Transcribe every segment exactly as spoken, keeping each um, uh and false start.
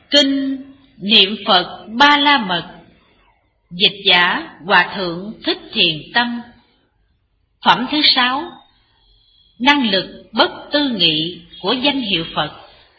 Kinh Niệm Phật Ba La Mật. Dịch giả Hòa Thượng Thích Thiền Tâm. Phẩm thứ sáu. Năng lực bất tư nghị của danh hiệu Phật.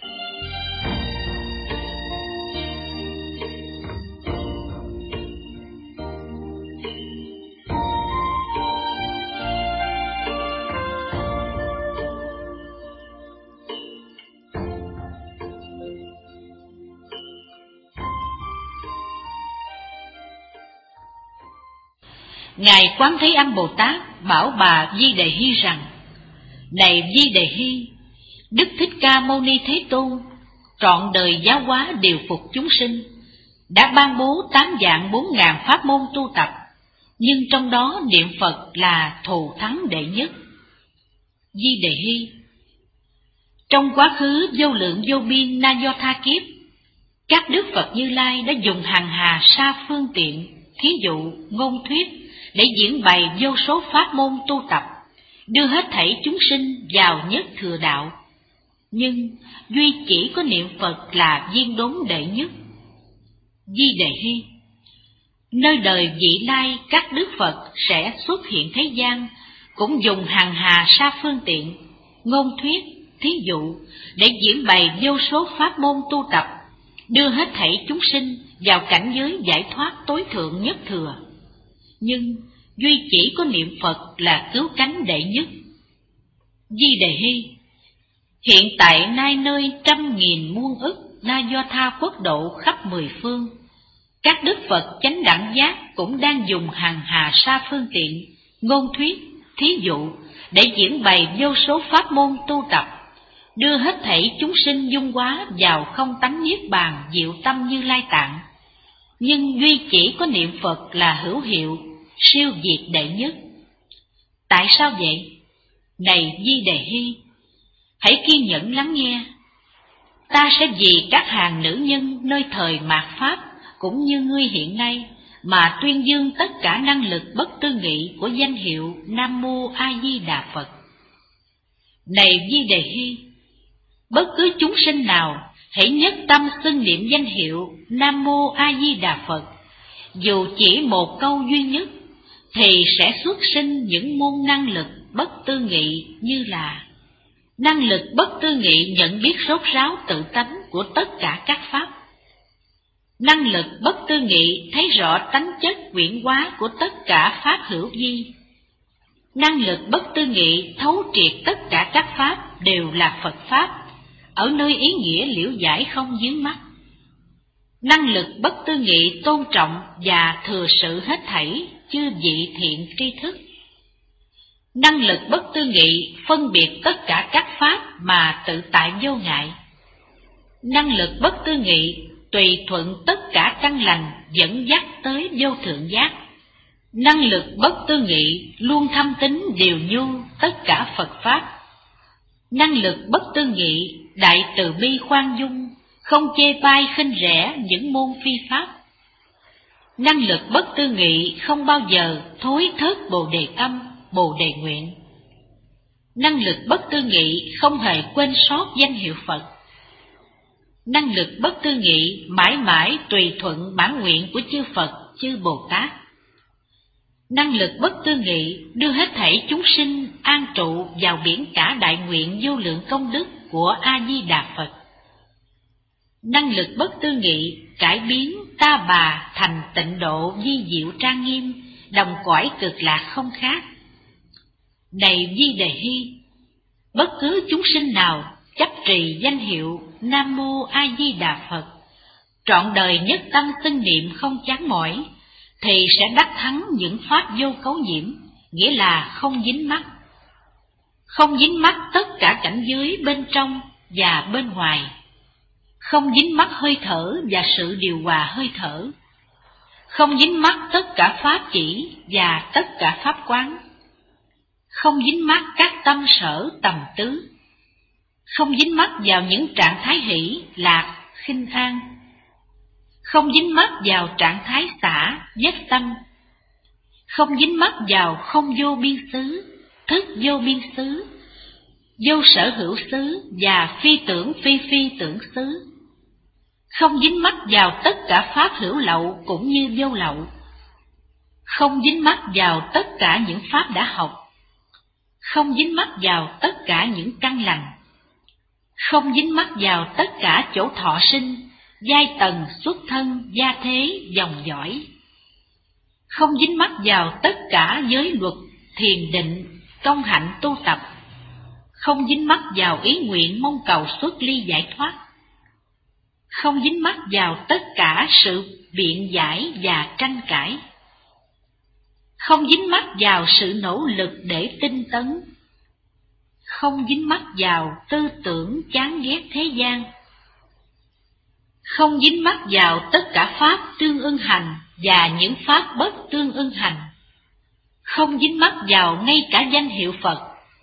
Ngài Quán Thế Âm Bồ Tát bảo bà Di Đề Hy rằng: Này Di Đề Hy, Đức Thích Ca Mâu Ni Thế Tôn trọn đời giáo hóa điều phục chúng sinh, đã ban bố tám vạn bốn ngàn pháp môn tu tập, nhưng trong đó niệm Phật là thù thắng đệ nhất. Di Đề Hy, trong quá khứ vô lượng vô biên na do tha kiếp, các Đức Phật Như Lai đã dùng hằng hà sa phương tiện, thí dụ, ngôn thuyết để diễn bày vô số pháp môn tu tập, đưa hết thảy chúng sinh vào nhất thừa đạo. Nhưng duy chỉ có niệm Phật là viên đốn đệ nhất. Di Đề Hy, nơi đời vị lai các Đức Phật sẽ xuất hiện thế gian, cũng dùng hằng hà sa phương tiện, ngôn thuyết, thí dụ để diễn bày vô số pháp môn tu tập, đưa hết thảy chúng sinh vào cảnh giới giải thoát tối thượng nhất thừa. Nhưng duy chỉ có niệm Phật là cứu cánh đệ nhất. Di Đề Hy, hiện tại nay nơi trăm nghìn muôn ức na do tha quốc độ khắp mười phương, các Đức Phật chánh đẳng giác cũng đang dùng hằng hà sa phương tiện, ngôn thuyết, thí dụ để diễn bày vô số pháp môn tu tập, đưa hết thảy chúng sinh dung hóa vào không tánh niết bàn diệu tâm Như Lai Tạng. Nhưng duy chỉ có niệm Phật là hữu hiệu, siêu việt đệ nhất. Tại sao vậy? Này Di Đề Hy, hãy kiên nhẫn lắng nghe. Ta sẽ vì các hàng nữ nhân nơi thời mạt Pháp cũng như ngươi hiện nay mà tuyên dương tất cả năng lực bất tư nghị của danh hiệu Nam Mô A Di Đà Phật. Này Di Đề Hy, bất cứ chúng sinh nào hãy nhất tâm xưng niệm danh hiệu Nam Mô A Di Đà Phật, dù chỉ một câu duy nhất, thì sẽ xuất sinh những môn năng lực bất tư nghị như là năng lực bất tư nghị nhận biết rốt ráo tự tánh của tất cả các pháp, năng lực bất tư nghị thấy rõ tánh chất quyển hóa của tất cả pháp hữu vi, năng lực bất tư nghị thấu triệt tất cả các pháp đều là Phật pháp, ở nơi ý nghĩa liễu giải không vướng mắc, năng lực bất tư nghị tôn trọng và thừa sự hết thảy chư vị thiện tri thức, năng lực bất tư nghị phân biệt tất cả các pháp mà tự tại vô ngại, năng lực bất tư nghị tùy thuận tất cả căn lành dẫn dắt tới vô thượng giác, năng lực bất tư nghị luôn thâm tín điều nhu tất cả Phật pháp, năng lực bất tư nghị đại từ bi khoan dung, không chê bai khinh rẻ những môn phi pháp, năng lực bất tư nghị không bao giờ thối thớt bồ đề tâm, bồ đề nguyện, năng lực bất tư nghị không hề quên sót danh hiệu Phật, năng lực bất tư nghị mãi mãi tùy thuận bản nguyện của chư Phật, chư Bồ Tát, năng lực bất tư nghị đưa hết thảy chúng sinh an trụ vào biển cả đại nguyện vô lượng công đức của A Di Đà Phật, năng lực bất tư nghị cải biến ta bà thành tịnh độ vi diệu trang nghiêm, đồng cõi cực lạc không khác. Này Di Đề Hy, bất cứ chúng sinh nào chấp trì danh hiệu Nam Mô A Di Đà Phật, trọn đời nhất tâm xưng niệm không chán mỏi, thì sẽ đắc thắng những pháp vô cấu nhiễm, nghĩa là không dính mắc. Không dính mắc tất cả cảnh giới bên trong và bên ngoài, không dính mắc hơi thở và sự điều hòa hơi thở, không dính mắc tất cả pháp chỉ và tất cả pháp quán, không dính mắc các tâm sở tầm tứ, không dính mắc vào những trạng thái hỷ, lạc, khinh an, không dính mắc vào trạng thái xả, giác tâm, không dính mắc vào không vô biên xứ, thức vô biên xứ, vô sở hữu xứ và phi tưởng phi phi tưởng xứ, không dính mắc vào tất cả pháp hữu lậu cũng như vô lậu, không dính mắc vào tất cả những pháp đã học, không dính mắc vào tất cả những căn lành, không dính mắc vào tất cả chỗ thọ sinh, giai tầng, xuất thân, gia thế, dòng dõi, không dính mắc vào tất cả giới luật, thiền định, công hạnh tu tập, không dính mắc vào ý nguyện mong cầu xuất ly giải thoát, không dính mắc vào tất cả sự biện giải và tranh cãi, không dính mắc vào sự nỗ lực để tinh tấn, không dính mắc vào tư tưởng chán ghét thế gian, không dính mắc vào tất cả pháp tương ưng hành và những pháp bất tương ưng hành, không dính mắc vào ngay cả danh hiệu Phật.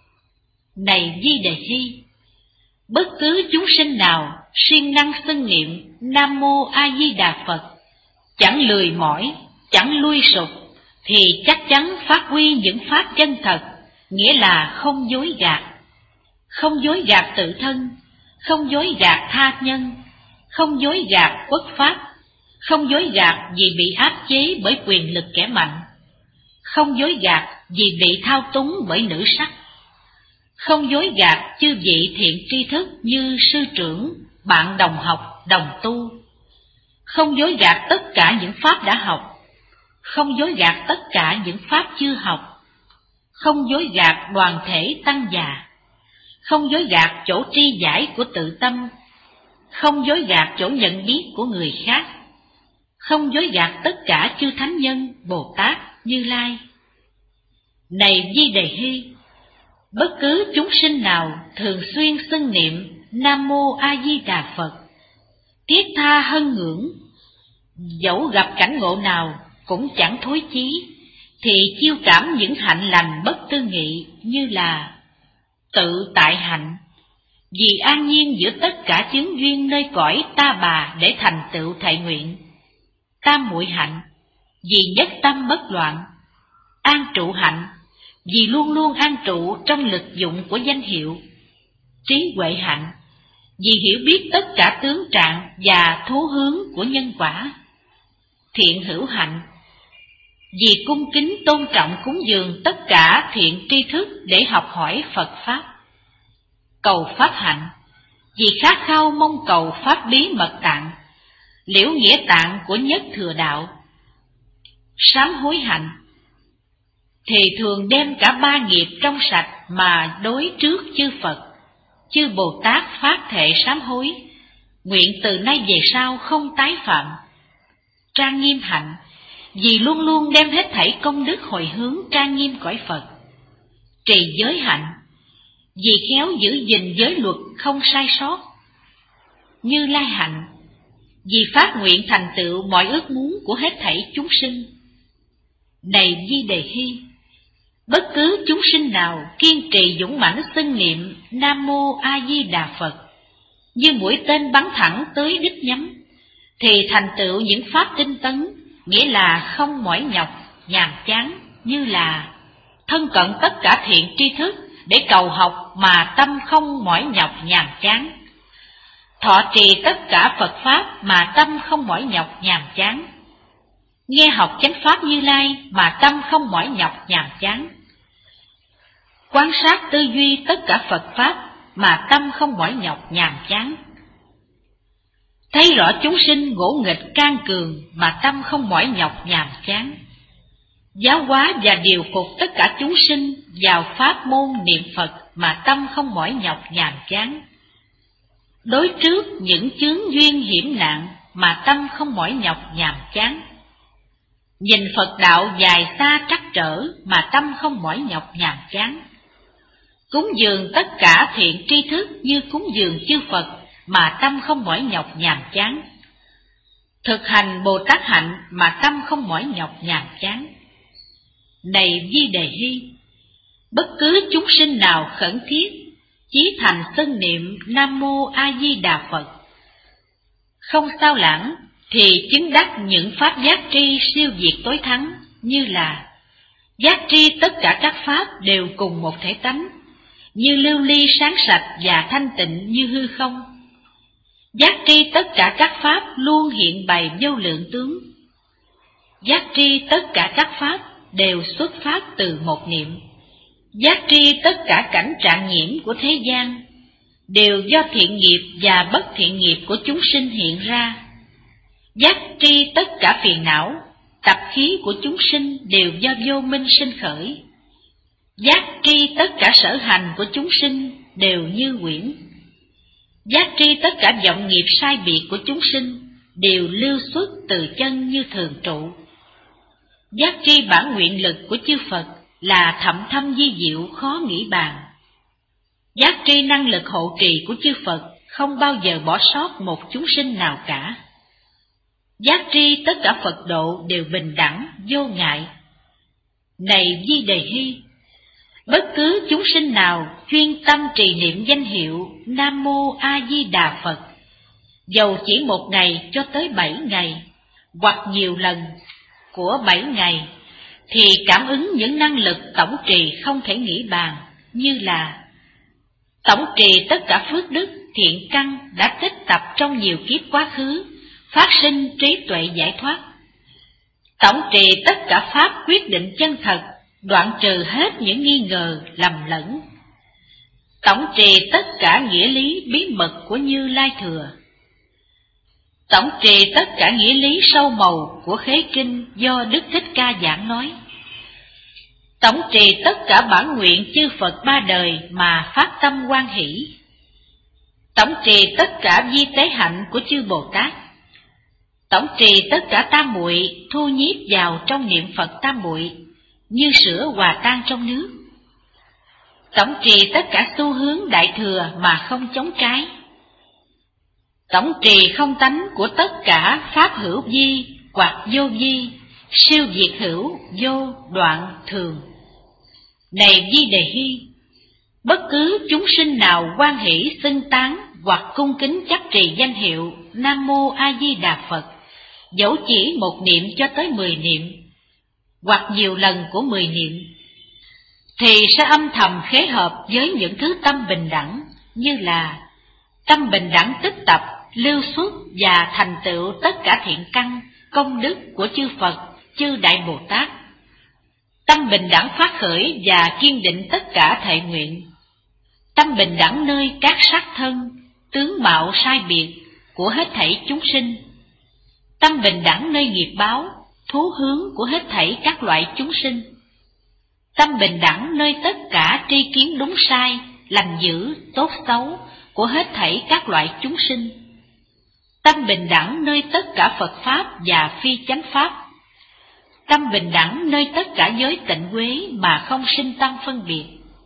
Này Di Đề Hy, bất cứ chúng sinh nào siêng năng xưng niệm Nam Mô A Di Đà Phật, chẳng lười mỏi, chẳng lui sụp, thì chắc chắn phát huy những pháp chân thật, nghĩa là không dối gạt, không dối gạt tự thân, không dối gạt tha nhân, không dối gạt quốc pháp, không dối gạt vì bị áp chế bởi quyền lực kẻ mạnh, không dối gạt vì bị thao túng bởi nữ sắc, không dối gạt chư vị thiện tri thức như sư trưởng, bạn đồng học, đồng tu, không dối gạt tất cả những pháp đã học, không dối gạt tất cả những pháp chưa học, không dối gạt đoàn thể tăng già, không dối gạt chỗ tri giải của tự tâm, không dối gạt chỗ nhận biết của người khác, không dối gạt tất cả chư thánh nhân, Bồ Tát, Như Lai. Này Di Đề Hy, bất cứ chúng sinh nào thường xuyên xưng niệm Nam Mô A Di Đà Phật, thiết tha hân ngưỡng, dẫu gặp cảnh ngộ nào cũng chẳng thối chí, thì chiêu cảm những hạnh lành bất tư nghị như là tự tại hạnh, vì an nhiên giữa tất cả chướng duyên nơi cõi ta bà để thành tựu thệ nguyện; tam muội hạnh, vì nhất tâm bất loạn; an trụ hạnh, vì luôn luôn an trụ trong lực dụng của danh hiệu; trí huệ hạnh, vì hiểu biết tất cả tướng trạng và thú hướng của nhân quả; thiện hữu hạnh, vì cung kính tôn trọng cúng dường tất cả thiện tri thức để học hỏi Phật Pháp; cầu Pháp hạnh, vì khát khao mong cầu Pháp bí mật tạng, liễu nghĩa tạng của nhất thừa đạo; sám hối hạnh, thì thường đem cả ba nghiệp trong sạch mà đối trước chư Phật, chư Bồ Tát phát thệ sám hối, nguyện từ nay về sau không tái phạm; trang nghiêm hạnh, vì luôn luôn đem hết thảy công đức hồi hướng trang nghiêm cõi Phật; trì giới hạnh, vì khéo giữ gìn giới luật không sai sót; Như Lai hạnh, vì phát nguyện thành tựu mọi ước muốn của hết thảy chúng sinh. Này Di Đề Hy, bất cứ chúng sinh nào kiên trì dũng mãnh xưng niệm Nam Mô A Di Đà Phật, như mũi tên bắn thẳng tới đích nhắm, thì thành tựu những pháp tinh tấn, nghĩa là không mỏi nhọc, nhàm chán, như là thân cận tất cả thiện tri thức để cầu học mà tâm không mỏi nhọc nhàm chán; thọ trì tất cả Phật Pháp mà tâm không mỏi nhọc nhàm chán; nghe học chánh Pháp Như Lai mà tâm không mỏi nhọc nhàm chán; quan sát tư duy tất cả Phật Pháp mà tâm không mỏi nhọc nhàm chán; thấy rõ chúng sinh ngỗ nghịch can cường mà tâm không mỏi nhọc nhàm chán; giáo hóa và điều phục tất cả chúng sinh vào pháp môn niệm Phật mà tâm không mỏi nhọc nhàm chán; đối trước những chướng duyên hiểm nạn mà tâm không mỏi nhọc nhàm chán; nhìn Phật đạo dài xa trắc trở mà tâm không mỏi nhọc nhàm chán; cúng dường tất cả thiện tri thức như cúng dường chư Phật mà tâm không mỏi nhọc nhàm chán; thực hành Bồ Tát hạnh mà tâm không mỏi nhọc nhàm chán. Này Di Đề Hy, bất cứ chúng sinh nào khẩn thiết chí thành xưng niệm Nam Mô A Di Đà Phật, không sao lãng, thì chứng đắc những pháp giác tri siêu việt tối thắng, như là giác tri tất cả các pháp đều cùng một thể tánh, như lưu ly sáng sạch và thanh tịnh như hư không; Giác tri tất cả các pháp luôn hiện bày vô lượng tướng. Giác tri tất cả các pháp đều xuất phát từ một niệm. Giác tri tất cả cảnh trạng nhiễm của thế gian đều do thiện nghiệp và bất thiện nghiệp của chúng sinh hiện ra. Giác tri tất cả phiền não, tập khí của chúng sinh đều do vô minh sinh khởi. Giác tri tất cả sở hành của chúng sinh đều như quyển. Giác tri tất cả vọng nghiệp sai biệt của chúng sinh đều lưu xuất từ chân như thường trụ. Giác tri bản nguyện lực của chư Phật là thậm thâm vi diệu khó nghĩ bàn. Giác tri năng lực hộ trì của chư Phật không bao giờ bỏ sót một chúng sinh nào cả. Giác tri tất cả Phật độ đều bình đẳng, vô ngại. Này Di Đề Hy, bất cứ chúng sinh nào chuyên tâm trì niệm danh hiệu Nam Mô A Di Đà Phật, dầu chỉ một ngày cho tới bảy ngày, hoặc nhiều lần của bảy ngày, thì cảm ứng những năng lực tổng trì không thể nghĩ bàn, như là tổng trì tất cả phước đức, thiện căn đã tích tập trong nhiều kiếp quá khứ, phát sinh trí tuệ giải thoát. Tổng trì tất cả pháp quyết định chân thật, đoạn trừ hết những nghi ngờ, lầm lẫn. Tổng trì tất cả nghĩa lý bí mật của Như Lai Thừa. Tổng trì tất cả nghĩa lý sâu màu của Khế Kinh do Đức Thích Ca giảng nói. Tổng trì tất cả bản nguyện chư Phật ba đời mà phát tâm hoan hỷ. Tổng trì tất cả vi tế hạnh của chư Bồ Tát. Tổng trì tất cả tam muội thu nhiếp vào trong niệm Phật tam muội, như sữa hòa tan trong nước. Tổng trì tất cả xu hướng đại thừa mà không chống trái. Tổng trì không tánh của tất cả pháp hữu vi hoặc vô vi, siêu diệt hữu, vô, đoạn, thường. Này Di Đề Hy, bất cứ chúng sinh nào hoan hỷ xưng tán hoặc cung kính chấp trì danh hiệu Nam Mô A Di Đà Phật, dẫu chỉ một niệm cho tới mười niệm, hoặc nhiều lần của mười niệm, thì sẽ âm thầm khế hợp với những thứ tâm bình đẳng, như là tâm bình đẳng tích tập, lưu xuất và thành tựu tất cả thiện căn, công đức của chư Phật, chư Đại Bồ Tát. Tâm bình đẳng phát khởi và kiên định tất cả thệ nguyện. Tâm bình đẳng nơi các sắc thân, tướng mạo sai biệt của hết thảy chúng sinh. Tâm bình đẳng nơi nghiệp báo, thú hướng của hết thảy các loại chúng sinh. Tâm bình đẳng nơi tất cả tri kiến đúng sai, lành dữ, tốt xấu của hết thảy các loại chúng sinh. Tâm bình đẳng nơi tất cả Phật Pháp và phi chánh Pháp. Tâm bình đẳng nơi tất cả giới tịnh quế mà không sinh tâm phân biệt.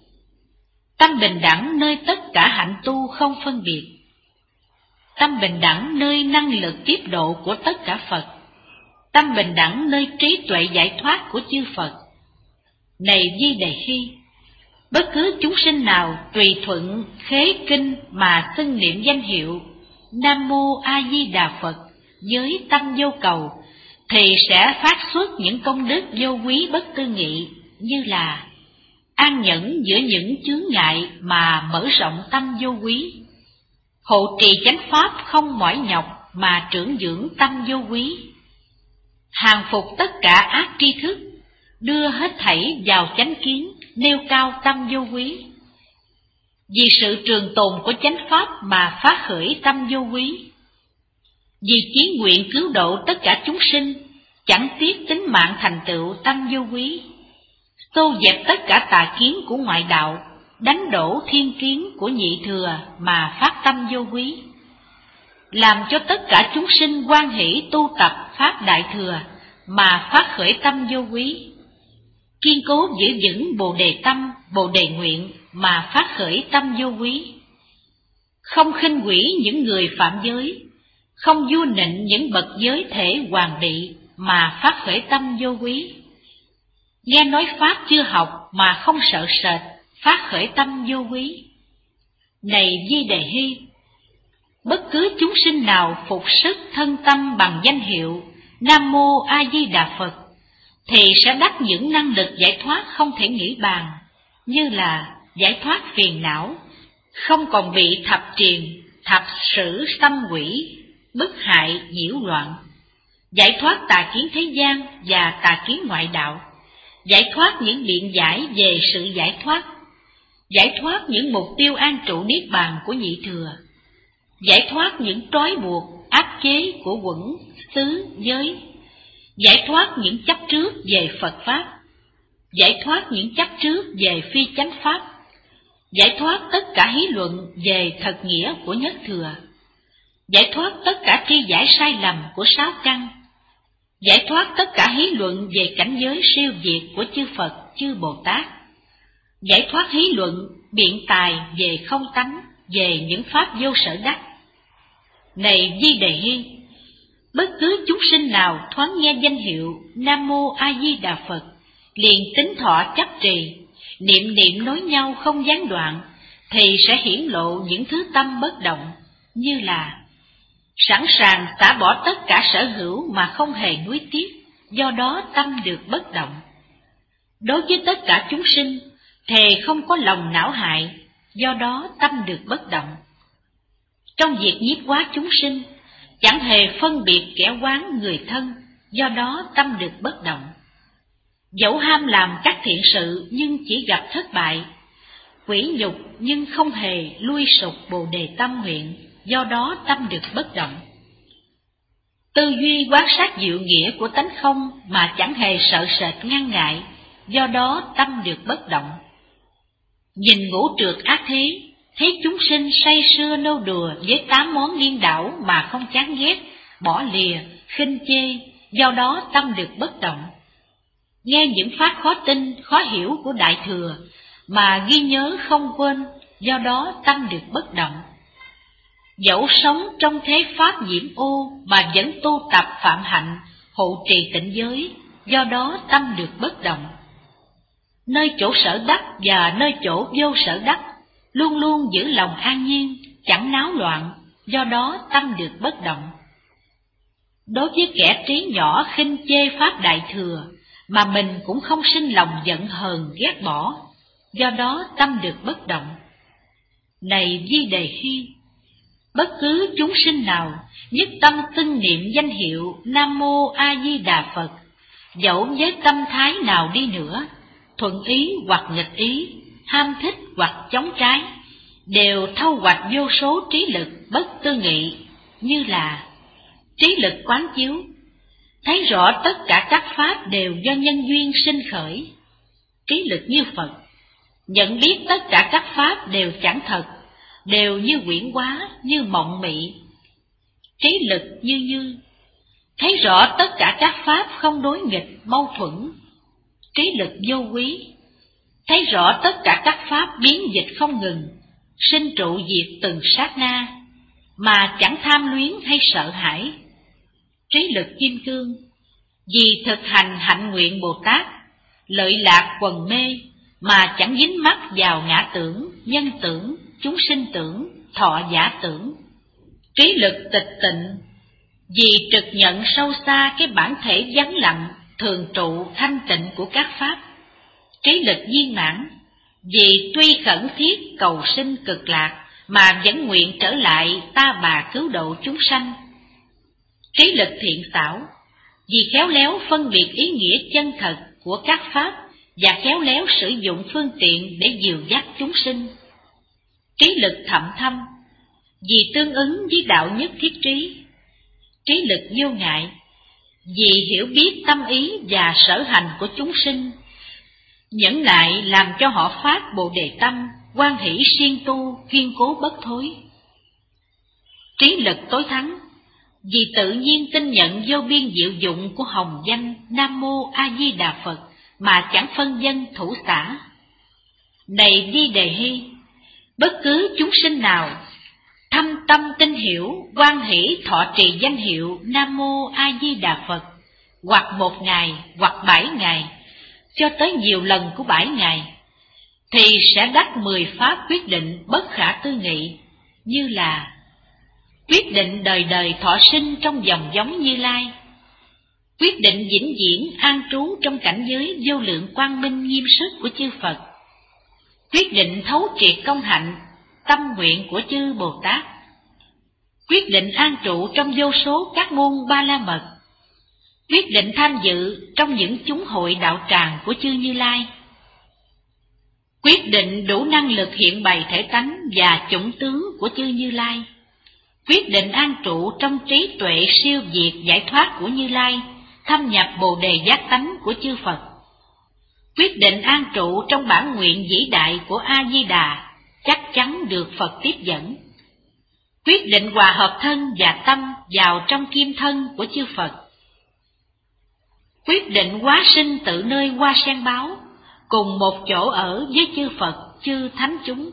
Tâm bình đẳng nơi tất cả hạnh tu không phân biệt. Tâm bình đẳng nơi năng lực tiếp độ của tất cả Phật. Tâm bình đẳng nơi trí tuệ giải thoát của chư Phật. Này Di Đề Hy, bất cứ chúng sinh nào tùy thuận khế kinh mà xưng niệm danh hiệu Nam Mô A Di Đà Phật với tâm vô cầu, thì sẽ phát xuất những công đức vô quý bất tư nghị, như là an nhẫn giữa những chướng ngại mà mở rộng tâm vô quý, hộ trì chánh pháp không mỏi nhọc mà trưởng dưỡng tâm vô quý, hàng phục tất cả ác tri thức, đưa hết thảy vào chánh kiến, nêu cao tâm vô quý. Vì sự trường tồn của chánh pháp mà phát khởi tâm vô quý. Vì chí nguyện cứu độ tất cả chúng sinh, chẳng tiếc tính mạng thành tựu tâm vô quý. Xô dẹp tất cả tà kiến của ngoại đạo, đánh đổ thiên kiến của nhị thừa mà phát tâm vô quý. Làm cho tất cả chúng sinh hoan hỷ tu tập pháp đại thừa mà phát khởi tâm vô quý. Kiên cố giữ vững bồ đề tâm, bồ đề nguyện mà phát khởi tâm vô quý. Không khinh quỷ những người phạm giới, không vua nịnh những bậc giới thể hoàng bị mà phát khởi tâm vô quý. Nghe nói pháp chưa học mà không sợ sệt, phát khởi tâm vô quý. Này Di Đề Hy, bất cứ chúng sinh nào phục sức thân tâm bằng danh hiệu Nam Mô A Di Đà Phật, thì sẽ đắc những năng lực giải thoát không thể nghĩ bàn, như là giải thoát phiền não, không còn bị thập triền, thập sử xâm quỷ, bức hại nhiễu loạn, giải thoát tà kiến thế gian và tà kiến ngoại đạo, giải thoát những biện giải về sự giải thoát, giải thoát những mục tiêu an trụ niết bàn của nhị thừa, giải thoát những trói buộc, áp chế của quẩn, xứ, giới, giải thoát những chấp trước về Phật Pháp, giải thoát những chấp trước về phi chánh Pháp, giải thoát tất cả hí luận về thật nghĩa của nhất thừa, giải thoát tất cả tri giải sai lầm của sáu căn, giải thoát tất cả hí luận về cảnh giới siêu việt của chư Phật, chư Bồ Tát, giải thoát hí luận, biện tài về không tánh, về những pháp vô sở đắc. Này Di Đề Hi, bất cứ chúng sinh nào thoáng nghe danh hiệu Nam Mô A Di Đà Phật, liền tính thọ chấp trì, niệm niệm nối nhau không gián đoạn, thì sẽ hiển lộ những thứ tâm bất động, như là sẵn sàng xả bỏ tất cả sở hữu mà không hề nuối tiếc, do đó tâm được bất động. Đối với tất cả chúng sinh, thề không có lòng não hại, do đó tâm được bất động. Trong việc nhiếp hóa chúng sinh, chẳng hề phân biệt kẻ oán người thân, do đó tâm được bất động. Dẫu ham làm các thiện sự nhưng chỉ gặp thất bại, quỷ nhục nhưng không hề lui sụp bồ đề tâm nguyện, do đó tâm được bất động. Tư duy quán sát diệu nghĩa của tánh không mà chẳng hề sợ sệt ngăn ngại, do đó tâm được bất động. Nhìn ngũ trược ác thế, thấy chúng sinh say sưa nô đùa với tám món điên đảo mà không chán ghét, bỏ lìa, khinh chê, do đó tâm được bất động. Nghe những pháp khó tin, khó hiểu của Đại Thừa mà ghi nhớ không quên, do đó tâm được bất động. Dẫu sống trong thế pháp nhiễm ô mà vẫn tu tập phạm hạnh, hộ trì tịnh giới, do đó tâm được bất động. Nơi chỗ sở đắc và nơi chỗ vô sở đắc, luôn luôn giữ lòng an nhiên, chẳng náo loạn, do đó tâm được bất động. Đối với kẻ trí nhỏ khinh chê pháp Đại Thừa, mà mình cũng không sinh lòng giận hờn ghét bỏ, do đó tâm được bất động. Này Di Đề Hi, bất cứ chúng sinh nào nhất tâm xưng niệm danh hiệu Nam Mô A Di Đà Phật, dẫu với tâm thái nào đi nữa, thuận ý hoặc nghịch ý, ham thích hoặc chống trái, đều thâu hoạch vô số trí lực bất tư nghị, như là trí lực quán chiếu, thấy rõ tất cả các pháp đều do nhân duyên sinh khởi; trí lực như Phật, nhận biết tất cả các pháp đều chẳng thật, đều như huyễn hóa, như mộng mị; trí lực như Như, thấy rõ tất cả các pháp không đối nghịch, mâu thuẫn; trí lực vô quý, thấy rõ tất cả các pháp biến dịch không ngừng, sinh trụ diệt từng sát na, mà chẳng tham luyến hay sợ hãi; trí lực kim cương, vì thực hành hạnh nguyện Bồ Tát, lợi lạc quần mê, mà chẳng dính mắc vào ngã tưởng, nhân tưởng, chúng sinh tưởng, thọ giả tưởng; trí lực tịch tịnh, vì trực nhận sâu xa cái bản thể vắng lặng, thường trụ thanh tịnh của các pháp; trí lực viên mãn, vì tuy khẩn thiết cầu sinh cực lạc, mà vẫn nguyện trở lại ta bà cứu độ chúng sanh; trí lực thiện xảo, vì khéo léo phân biệt ý nghĩa chân thật của các pháp và khéo léo sử dụng phương tiện để dìu dắt chúng sinh; trí lực thậm thâm, vì tương ứng với đạo nhất thiết trí; trí lực vô ngại, vì hiểu biết tâm ý và sở hành của chúng sinh, nhẫn nại làm cho họ phát bồ đề tâm, hoan hỷ siêng tu, kiên cố bất thối; trí lực tối thắng, vì tự nhiên tin nhận vô biên diệu dụng của hồng danh Nam Mô A Di Đà Phật, mà chẳng phân dân thủ xả. Này Di Đề Hi, bất cứ chúng sinh nào thâm tâm tin hiểu, hoan hỷ thọ trì danh hiệu Nam Mô A Di Đà Phật, hoặc một ngày, hoặc bảy ngày, cho tới nhiều lần của bảy ngày, thì sẽ đắc mười pháp quyết định bất khả tư nghị, như là quyết định đời đời thọ sinh trong dòng giống Như Lai, quyết định vĩnh viễn an trú trong cảnh giới vô lượng quang minh nghiêm sức của chư Phật, quyết định thấu triệt công hạnh tâm nguyện của chư Bồ Tát, quyết định an trụ trong vô số các môn Ba La Mật, quyết định tham dự trong những chúng hội đạo tràng của chư Như Lai, quyết định đủ năng lực hiện bày thể tánh và chủng tướng của chư Như Lai, quyết định an trụ trong trí tuệ siêu việt giải thoát của Như Lai, thâm nhập bồ đề giác tánh của chư Phật, quyết định an trụ trong bản nguyện vĩ đại của A Di Đà, chắc chắn được Phật tiếp dẫn, quyết định hòa hợp thân và tâm vào trong kim thân của chư Phật, quyết định hóa sinh tự nơi hoa sen báo, cùng một chỗ ở với chư Phật, chư thánh chúng.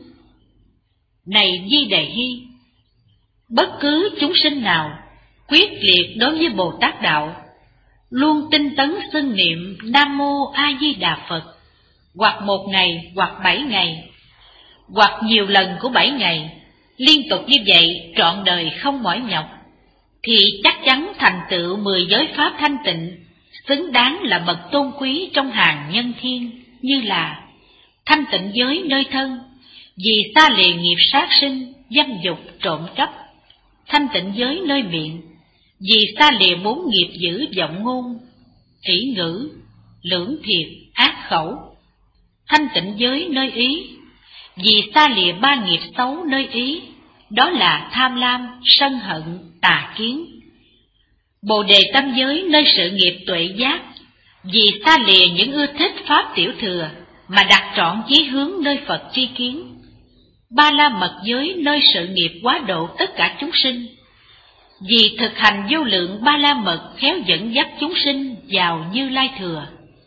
Này Di Đề Hy, bất cứ chúng sinh nào quyết liệt đối với Bồ Tát đạo, luôn tinh tấn xưng niệm Nam Mô A Di Đà Phật, hoặc một ngày, hoặc bảy ngày, hoặc nhiều lần của bảy ngày, liên tục như vậy trọn đời không mỏi nhọc, thì chắc chắn thành tựu mười giới pháp thanh tịnh, xứng đáng là bậc tôn quý trong hàng nhân thiên, như là thanh tịnh giới nơi thân, vì xa lìa nghiệp sát sinh, dâm dục, trộm cắp; thanh tịnh giới nơi miệng, vì xa lìa bốn nghiệp dữ vọng ngôn, ỷ ngữ, lưỡng thiệt, ác khẩu; thanh tịnh giới nơi ý, vì xa lìa ba nghiệp xấu nơi ý, đó là tham lam, sân hận, tà kiến; bồ đề tâm giới nơi sự nghiệp tuệ giác, vì xa lìa những ưa thích pháp tiểu thừa, mà đặt trọn chí hướng nơi Phật tri kiến; ba la mật giới nơi sự nghiệp quá độ tất cả chúng sinh, vì thực hành vô lượng ba la mật khéo dẫn dắt chúng sinh vào Như Lai thừa;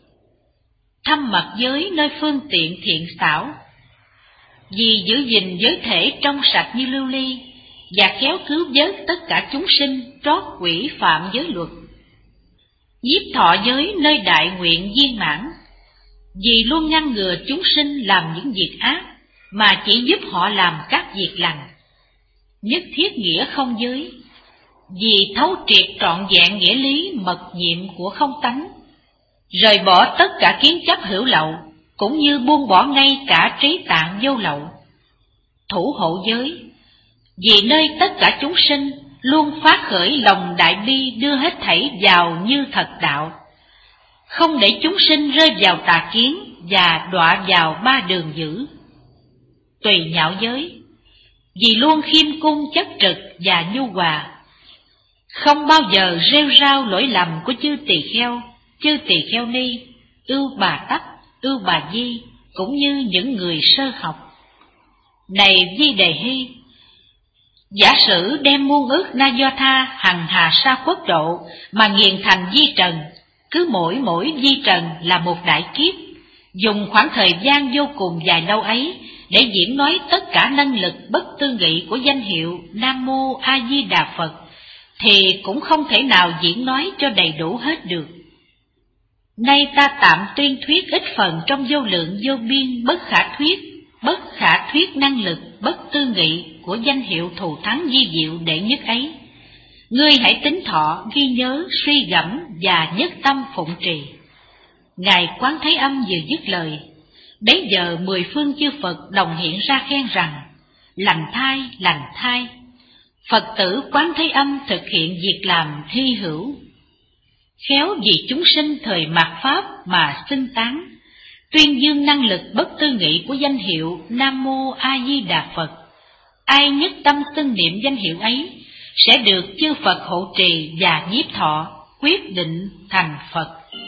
thâm mật giới nơi phương tiện thiện xảo, vì giữ gìn giới thể trong sạch như lưu ly, và khéo cứu vớt tất cả chúng sinh trót quỷ phạm giới luật; nhiếp thọ giới nơi đại nguyện viên mãn, vì luôn ngăn ngừa chúng sinh làm những việc ác, mà chỉ giúp họ làm các việc lành; nhất thiết nghĩa không giới, vì thấu triệt trọn vẹn nghĩa lý mật nhiệm của không tánh, rời bỏ tất cả kiến chấp hữu lậu, cũng như buông bỏ ngay cả trí tạng vô lậu; thủ hộ giới, vì nơi tất cả chúng sinh luôn phát khởi lòng đại bi, đưa hết thảy vào như thật đạo, không để chúng sinh rơi vào tà kiến và đọa vào ba đường dữ; tùy nhạo giới, vì luôn khiêm cung chất trực và nhu hòa, không bao giờ rêu rao lỗi lầm của chư tỳ kheo, chư tỳ kheo ni, ưu bà tắc, ưu bà di, cũng như những người sơ học. Này Di Đề Hy, giả sử đem muôn ức na do tha hằng hà sa quốc độ mà nghiền thành di trần, cứ mỗi mỗi di trần là một đại kiếp, dùng khoảng thời gian vô cùng dài lâu ấy để diễn nói tất cả năng lực bất tư nghị của danh hiệu Nam Mô A Di Đà Phật, thì cũng không thể nào diễn nói cho đầy đủ hết được. Nay ta tạm tuyên thuyết ít phần trong vô lượng vô biên bất khả thuyết, bất khả thuyết năng lực bất tư nghị của danh hiệu thù thắng di diệu đệ nhất ấy. Ngươi hãy tính thọ, ghi nhớ, suy gẫm và nhất tâm phụng trì. Ngài Quán Thế Âm vừa dứt lời, bấy giờ mười phương chư Phật đồng hiện ra khen rằng: lành thai, lành thai, Phật tử Quán Thế Âm thực hiện việc làm hy hữu. Khéo vì chúng sinh thời mạt Pháp mà xưng tán, tuyên dương năng lực bất tư nghị của danh hiệu Nam Mô A Di Đà Phật. Ai nhất tâm xưng niệm danh hiệu ấy sẽ được chư Phật hộ trì và nhiếp thọ, quyết định thành Phật.